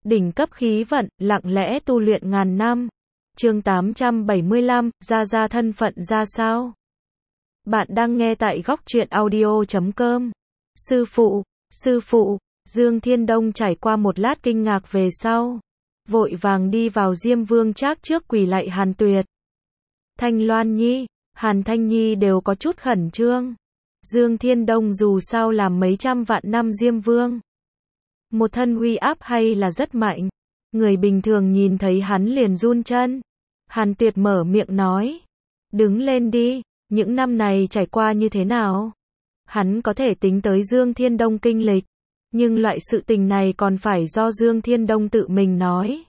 đỉnh cấp khí vận, lặng lẽ tu luyện ngàn năm. Chương 875, Gia thân phận ra sao? Bạn đang nghe tại góc truyện audio.com. Sư phụ, Dương Thiên Đông trải qua một lát kinh ngạc về sau, vội vàng đi vào Diêm Vương Trác trước quỳ lạy Hàn Tuyệt. Thanh Loan Nhi, Hàn Thanh Nhi đều có chút khẩn trương. Dương Thiên Đông dù sao làm mấy trăm vạn năm Diêm Vương, một thân uy áp hay là rất mạnh, người bình thường nhìn thấy hắn liền run chân. Hàn Tuyệt mở miệng nói, đứng lên đi, những năm này trải qua như thế nào? Hắn có thể tính tới Dương Thiên Đông kinh lịch, nhưng loại sự tình này còn phải do Dương Thiên Đông tự mình nói.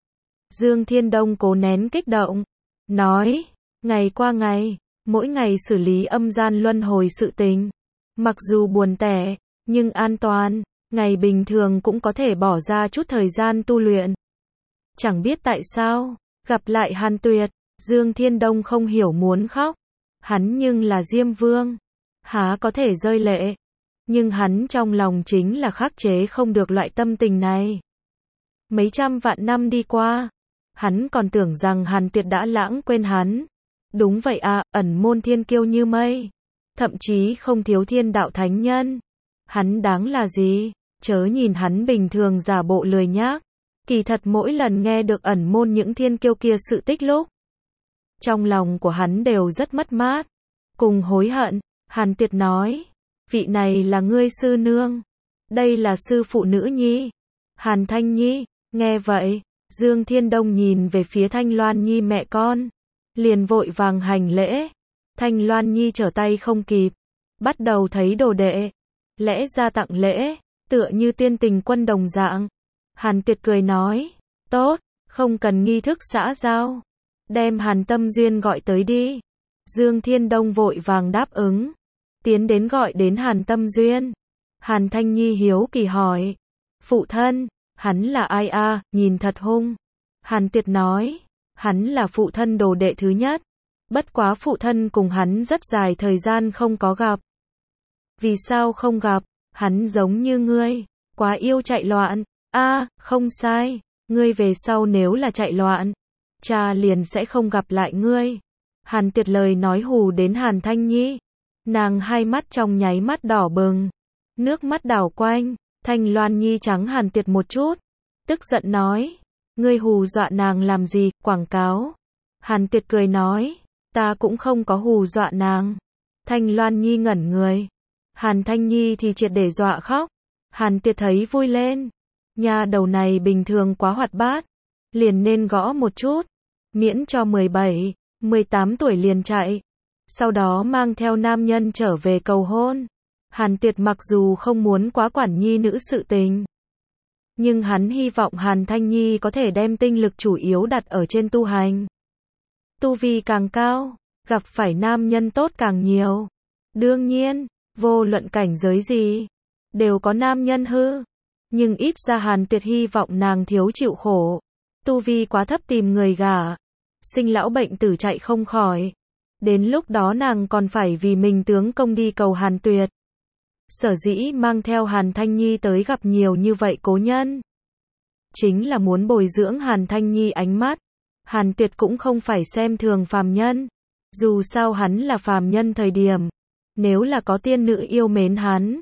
Dương Thiên Đông cố nén kích động, nói, ngày qua ngày, mỗi ngày xử lý âm gian luân hồi sự tình. Mặc dù buồn tẻ, nhưng an toàn, ngày bình thường cũng có thể bỏ ra chút thời gian tu luyện. Chẳng biết tại sao, gặp lại Hàn Tuyệt, Dương Thiên Đông không hiểu muốn khóc. Hắn nhưng là Diêm Vương, há có thể rơi lệ. Nhưng hắn trong lòng chính là khắc chế không được loại tâm tình này. Mấy trăm vạn năm đi qua, hắn còn tưởng rằng Hàn Tuyệt đã lãng quên hắn. Đúng vậy à, ẩn môn thiên kiêu như mây, thậm chí không thiếu thiên đạo thánh nhân. Hắn đáng là gì? Chớ nhìn hắn bình thường giả bộ lười nhác, kỳ thật mỗi lần nghe được ẩn môn những thiên kiêu kia sự tích lúc, trong lòng của hắn đều rất mất mát, cùng hối hận. Hàn Tuyệt nói, vị này là ngươi sư nương, đây là sư phụ nữ nhi, Hàn Thanh Nhi. Nghe vậy, Dương Thiên Đông nhìn về phía Thanh Loan Nhi mẹ con, liền vội vàng hành lễ. Thanh Loan Nhi trở tay không kịp, bắt đầu thấy đồ đệ, lẽ ra tặng lễ, tựa như tiên tình quân đồng dạng. Hàn Tuyệt cười nói, tốt, không cần nghi thức xã giao, đem Hàn Tâm Duyên gọi tới đi. Dương Thiên Đông vội vàng đáp ứng, tiến đến gọi đến Hàn Tâm Duyên. Hàn Thanh Nhi hiếu kỳ hỏi, phụ thân, hắn là ai a? Nhìn thật hung. Hàn Tuyệt nói, hắn là phụ thân đồ đệ thứ nhất, bất quá phụ thân cùng hắn rất dài thời gian không có gặp. Vì sao không gặp? Hắn giống như ngươi, quá yêu chạy loạn. A, không sai, ngươi về sau nếu là chạy loạn, cha liền sẽ không gặp lại ngươi. Hàn Tuyệt lời nói hù đến Hàn Thanh Nhi, nàng hai mắt trong nháy mắt đỏ bừng, nước mắt đảo quanh. Thanh Loan Nhi trắng Hàn Tuyệt một chút, tức giận nói, ngươi hù dọa nàng làm gì, quảng cáo. Hàn Tuyệt cười nói, ta cũng không có hù dọa nàng. Thanh Loan Nhi ngẩn người, Hàn Thanh Nhi thì triệt để dọa khóc. Hàn Tuyệt thấy vui lên, nha đầu này bình thường quá hoạt bát, liền nên gõ một chút, miễn cho 17, 18 tuổi liền chạy, sau đó mang theo nam nhân trở về cầu hôn. Hàn Tuyệt mặc dù không muốn quá quản nhi nữ sự tình, nhưng hắn hy vọng Hàn Thanh Nhi có thể đem tinh lực chủ yếu đặt ở trên tu hành. Tu vi càng cao, gặp phải nam nhân tốt càng nhiều. Đương nhiên, vô luận cảnh giới gì, đều có nam nhân hư. Nhưng ít ra Hàn Tuyệt hy vọng nàng thiếu chịu khổ. Tu vi quá thấp tìm người gả, sinh lão bệnh tử chạy không khỏi. Đến lúc đó nàng còn phải vì mình tướng công đi cầu Hàn Tuyệt. Sở dĩ mang theo Hàn Thanh Nhi tới gặp nhiều như vậy cố nhân, chính là muốn bồi dưỡng Hàn Thanh Nhi ánh mắt. Hàn Tuyệt cũng không phải xem thường phàm nhân, dù sao hắn là phàm nhân thời điểm, nếu là có tiên nữ yêu mến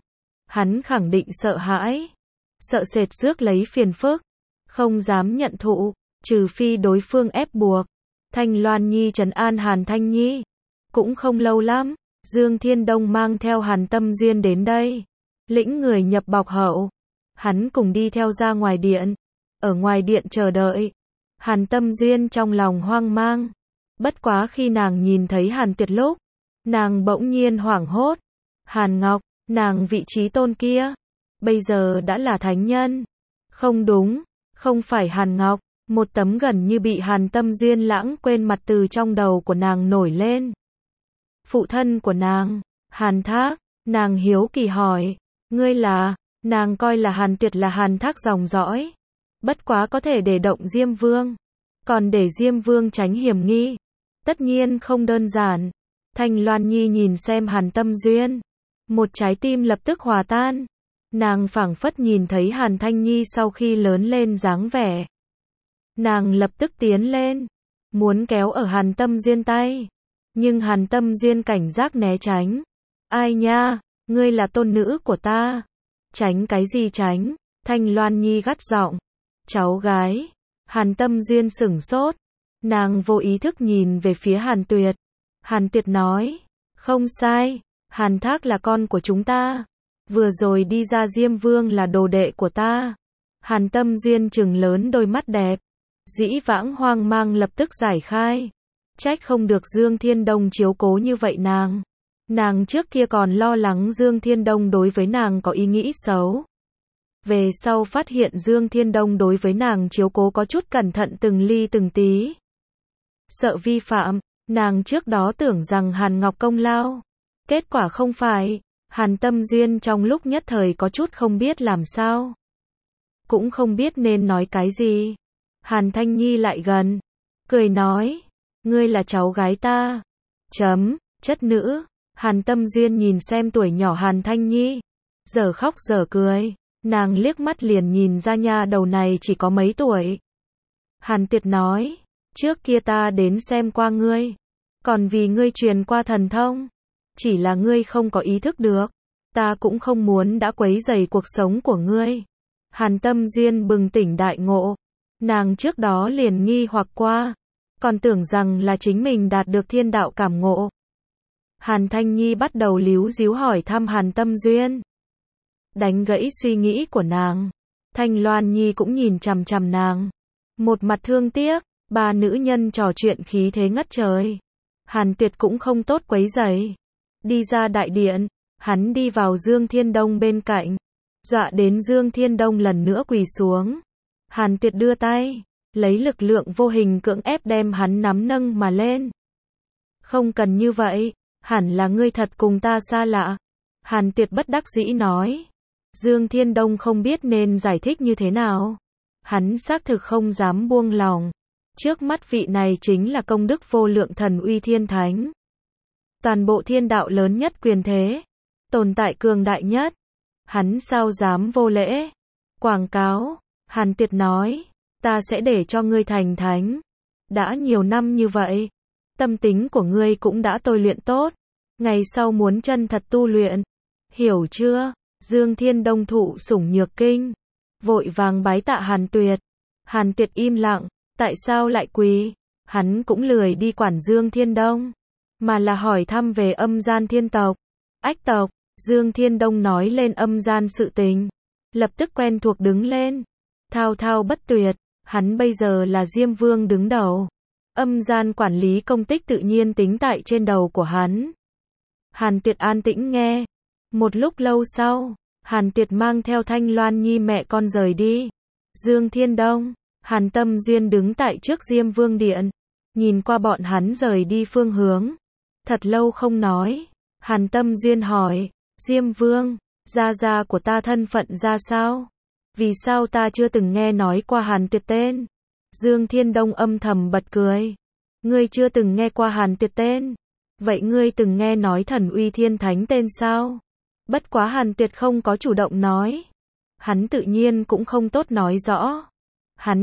hắn khẳng định sợ hãi, sợ sệt rước lấy phiền phức, không dám nhận thụ, trừ phi đối phương ép buộc. Thanh Loan Nhi trấn an Hàn Thanh Nhi, cũng không lâu lắm, Dương Thiên Đông mang theo Hàn Tâm Duyên đến đây, lĩnh người nhập bọc hậu, hắn cùng đi theo ra ngoài điện, ở ngoài điện chờ đợi. Hàn Tâm Duyên trong lòng hoang mang, bất quá khi nàng nhìn thấy Hàn Tuyệt lúc, nàng bỗng nhiên hoảng hốt. Hàn Ngọc, nàng vị trí tôn kia, bây giờ đã là thánh nhân. Không đúng, không phải Hàn Ngọc. Một tấm gần như bị Hàn Tâm Duyên lãng quên mặt từ trong đầu của nàng nổi lên. Phụ thân của nàng, Hàn Thác. Nàng hiếu kỳ hỏi, ngươi là? Nàng coi là Hàn Tuyệt là Hàn Thác dòng dõi, bất quá có thể để động Diêm Vương, còn để Diêm Vương tránh hiểm nghi, tất nhiên không đơn giản. Thanh Loan Nhi nhìn xem Hàn Tâm Duyên, một trái tim lập tức hòa tan. Nàng phảng phất nhìn thấy Hàn Thanh Nhi sau khi lớn lên dáng vẻ. Nàng lập tức tiến lên, muốn kéo ở Hàn Tâm Duyên tay. Nhưng Hàn Tâm Duyên cảnh giác né tránh. Ai nha, ngươi là tôn nữ của ta. Tránh cái gì tránh? Thanh Loan Nhi gắt giọng. Cháu gái. Hàn Tâm Duyên sửng sốt. Nàng vô ý thức nhìn về phía Hàn Tuyệt. Hàn Tuyệt nói. Không sai, Hàn Thác là con của chúng ta. Vừa rồi đi ra Diêm Vương là đồ đệ của ta. Hàn Tâm Duyên trừng lớn đôi mắt đẹp. Dĩ vãng hoang mang lập tức giải khai. Trách không được Dương Thiên Đông chiếu cố như vậy nàng. Nàng trước kia còn lo lắng Dương Thiên Đông đối với nàng có ý nghĩ xấu. Về sau phát hiện Dương Thiên Đông đối với nàng chiếu cố có chút cẩn thận từng ly từng tí. Sợ vi phạm, nàng trước đó tưởng rằng Hàn Ngọc công lao. Kết quả không phải, Hàn Tâm Duyên trong lúc nhất thời có chút không biết làm sao. Cũng không biết nên nói cái gì. Hàn Thanh Nhi lại gần, cười nói, ngươi là cháu gái ta. Chất nữ. Hàn Tâm Duyên nhìn xem tuổi nhỏ Hàn Thanh Nhi, giờ khóc giờ cười, nàng liếc mắt liền nhìn ra nha đầu này chỉ có mấy tuổi. Hàn Tuyệt nói, trước kia ta đến xem qua ngươi, còn vì ngươi truyền qua thần thông, chỉ là ngươi không có ý thức được, ta cũng không muốn đã quấy rầy cuộc sống của ngươi. Hàn Tâm Duyên bừng tỉnh đại ngộ, nàng trước đó liền nghi hoặc qua, còn tưởng rằng là chính mình đạt được thiên đạo cảm ngộ. Hàn Thanh Nhi bắt đầu líu díu hỏi thăm Hàn Tâm Duyên. Đánh gãy suy nghĩ của nàng. Thanh Loan Nhi cũng nhìn chằm chằm nàng. Một mặt thương tiếc, ba nữ nhân trò chuyện khí thế ngất trời. Hàn Tuyệt cũng không tốt quấy rầy. Đi ra đại điện, hắn đi vào Dương Thiên Đông bên cạnh. Dọa đến Dương Thiên Đông lần nữa quỳ xuống. Hàn Tuyệt đưa tay, lấy lực lượng vô hình cưỡng ép đem hắn nắm nâng mà lên. Không cần như vậy. Hẳn là ngươi thật cùng ta xa lạ. Hàn Tuyệt bất đắc dĩ nói. Dương Thiên Đông không biết nên giải thích như thế nào. Hắn xác thực không dám buông lòng. Trước mắt vị này chính là công đức vô lượng thần uy thiên thánh. Toàn bộ thiên đạo lớn nhất quyền thế. Tồn tại cường đại nhất. Hắn sao dám vô lễ. Quảng cáo. Hàn Tuyệt nói. Ta sẽ để cho ngươi thành thánh. Đã nhiều năm như vậy. Tâm tính của ngươi cũng đã tôi luyện tốt. Ngày sau muốn chân thật tu luyện. Hiểu chưa? Dương Thiên Đông thụ sủng nhược kinh. Vội vàng bái tạ Hàn Tuyệt. Hàn Tuyệt im lặng. Tại sao lại quỳ? Hắn cũng lười đi quản Dương Thiên Đông. Mà là hỏi thăm về âm gian thiên tộc. Ách tộc. Dương Thiên Đông nói lên âm gian sự tình. Lập tức quen thuộc đứng lên. Thao thao bất tuyệt. Hắn bây giờ là Diêm Vương đứng đầu. Âm gian quản lý công tích tự nhiên tính tại trên đầu của hắn. Hàn Tuyệt an tĩnh nghe. Một lúc lâu sau, Hàn Tuyệt mang theo Thanh Loan Nhi mẹ con rời đi. Dương Thiên Đông, Hàn Tâm Duyên đứng tại trước Diêm Vương điện, nhìn qua bọn hắn rời đi phương hướng. Thật lâu không nói. Hàn Tâm Duyên hỏi, Diêm Vương, gia gia của ta thân phận ra sao? Vì sao ta chưa từng nghe nói qua Hàn Tuyệt tên? Dương Thiên Đông âm thầm bật cười. Ngươi chưa từng nghe qua Hàn Tuyệt tên? Vậy ngươi từng nghe nói thần uy thiên thánh tên sao? Bất quá Hàn Tuyệt không có chủ động nói. Hắn tự nhiên cũng không tốt nói rõ. Hắn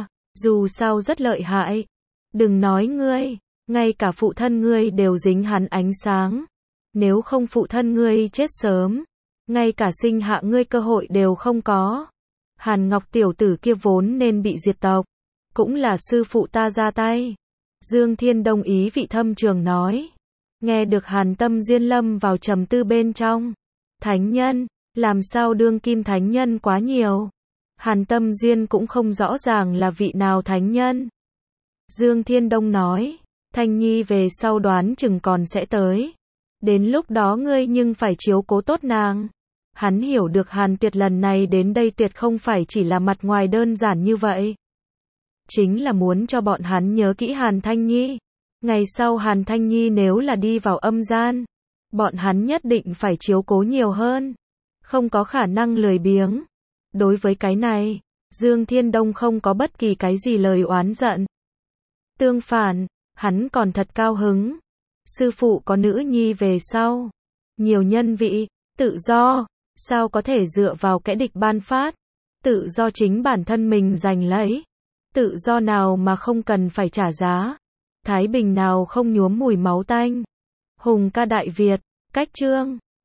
dù sao rất lợi hại. Đừng nói ngươi, ngay cả phụ thân ngươi đều dính hắn ánh sáng. Nếu không phụ thân ngươi chết sớm, ngay cả sinh hạ ngươi cơ hội đều không có. Hàn Ngọc tiểu tử kia vốn nên bị diệt tộc. Cũng là sư phụ ta ra tay. Dương Thiên Đông ý vị thâm trường nói. Nghe được Hàn Tâm Duyên lâm vào trầm tư bên trong. Thánh nhân, làm sao đương kim thánh nhân quá nhiều. Hàn Tâm Duyên cũng không rõ ràng là vị nào thánh nhân. Dương Thiên Đông nói. Thanh Nhi về sau đoán chừng còn sẽ tới. Đến lúc đó ngươi nhưng phải chiếu cố tốt nàng. Hắn hiểu được Hàn Tuyệt lần này đến đây tuyệt không phải chỉ là mặt ngoài đơn giản như vậy. Chính là muốn cho bọn hắn nhớ kỹ Hàn Thanh Nhi. Ngày sau Hàn Thanh Nhi nếu là đi vào âm gian, bọn hắn nhất định phải chiếu cố nhiều hơn. Không có khả năng lười biếng. Đối với cái này, Dương Thiên Đông không có bất kỳ cái gì lời oán giận. Tương phản, hắn còn thật cao hứng. Sư phụ có nữ nhi về sau. Nhiều nhân vị, tự do, Sao có thể dựa vào kẻ địch ban phát? Tự do chính bản thân mình giành lấy. Tự do nào mà không cần phải trả giá? Thái bình nào không nhuốm mùi máu tanh? Hùng ca Đại Việt, cách chương